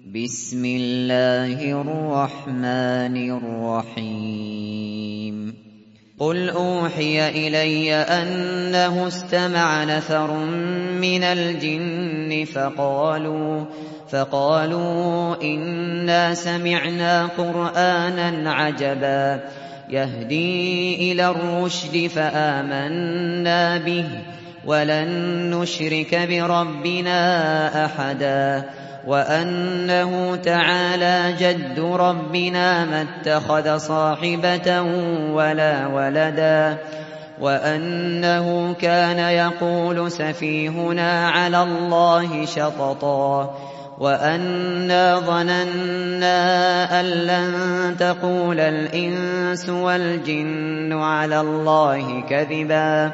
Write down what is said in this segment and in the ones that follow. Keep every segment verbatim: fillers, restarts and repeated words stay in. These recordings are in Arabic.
بسم الله الرحمن الرحيم قل أوحي إلي أنه استمع نفر من الجن فقالوا فقالوا إنا سمعنا قرآنا عجبا يهدي إلى الرشد فآمنا به ولن نشرك بربنا أحدا وأنه تعالى جد ربنا ما اتخذ صاحبة ولا ولدا وأنه كان يقول سفيهنا على الله شططا وأنا ظننا أن لن تقول الإنس والجن على الله كذبا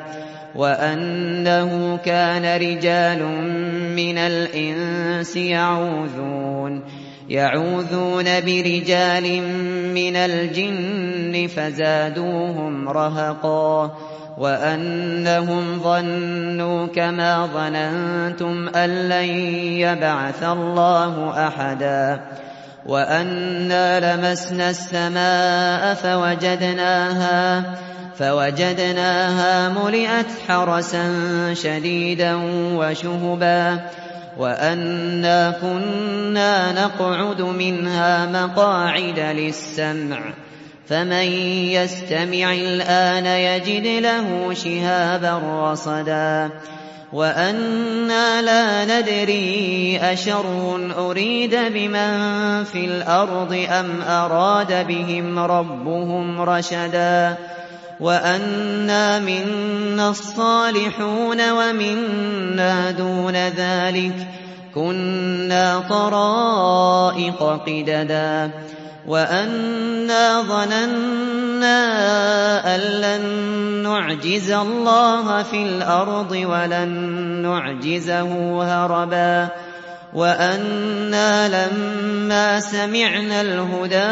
وأنه كان رجال من الإنس يعوذون يعوذون برجال من الجن فزادوهم رهقا وأنهم ظنوا كما ظننتم أن لن يبعث الله أحدا وأنا لمسنا السماء فوجدناها فوجدناها ملئت حرسا شديدا وشهبا وأنا كنا نقعد منها مقاعد للسمع فمن يستمع الآن يجد له شهابا رصدا وأنا لا ندري أشر أريد بمن في الأرض أم أراد بهم ربهم رشدا وأنا منا الصالحون ومنا دون ذلك كنا طرائق قددا وأنا ظننا أن لن نعجز الله في الأرض ولن نعجزه هربا وأنا لما سمعنا الهدى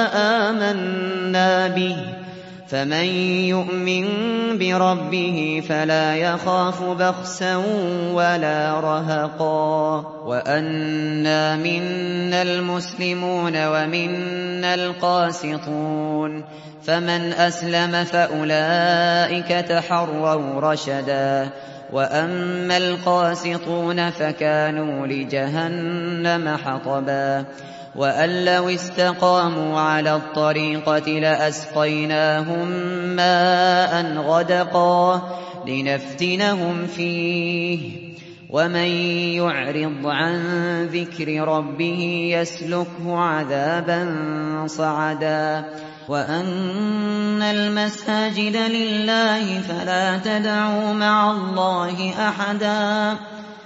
آمنا به فمن يؤمن بربه فلا يخاف بخسا ولا رهقا وأنا منا المسلمون ومنا القاسطون فمن أسلم فأولئك تحروا رشدا وأما القاسطون فكانوا لجهنم حطبا وأن لو استقاموا على الطريقة لأسقيناهم ماء غدقا لنفتنهم فيه ومن يعرض عن ذكر ربه يسلكه عذابا صعدا وأن المساجد لله فلا تدعوا مع الله أحدا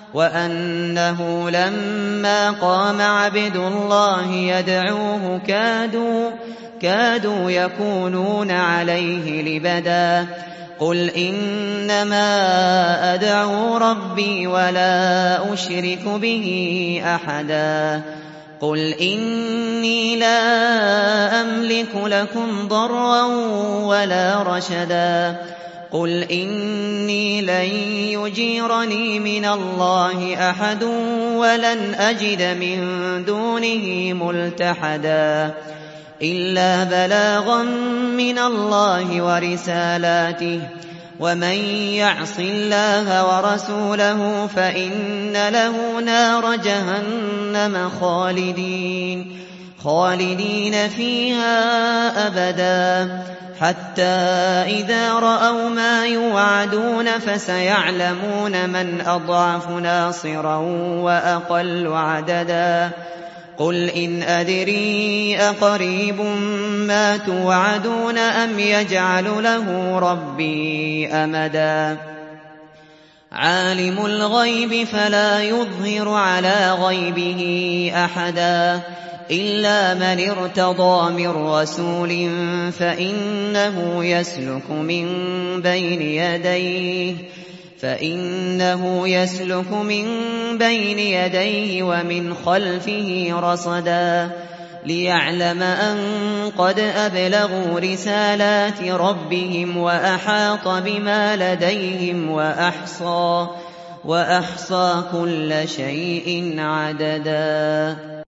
وأنه لما قام عبد الله يدعوه كادوا كادوا يكونون عليه لبدا قل إنما أدعو ربي ولا أشرك به أحدا قل إني لا أملك لكم ضرا ولا رشدا قل إني لن يجيرني من الله أحد ولن أجد من دونه ملتحدا إلا بلاغا من الله ورسالاته ومن يعص الله ورسوله فإن له نار جهنم خالدين خالدين فيها أبدا حتى إذا رأوا ما يوعدون فسيعلمون من أضعف ناصرا وأقل عددا قل إن أدري أقريب ما توعدون أم يجعل له ربي أمدا عالم الغيب فلا يظهر على غيبه أحدا إلا من ارتضى من رسول فإنه يسلك من بين يديه فإنه يسلك من بين يديه ومن خلفه رصدا ليعلم أن قد أبلغوا رسالات ربهم وأحاط بما لديهم وأحصى وأحصى كل شيء عددا.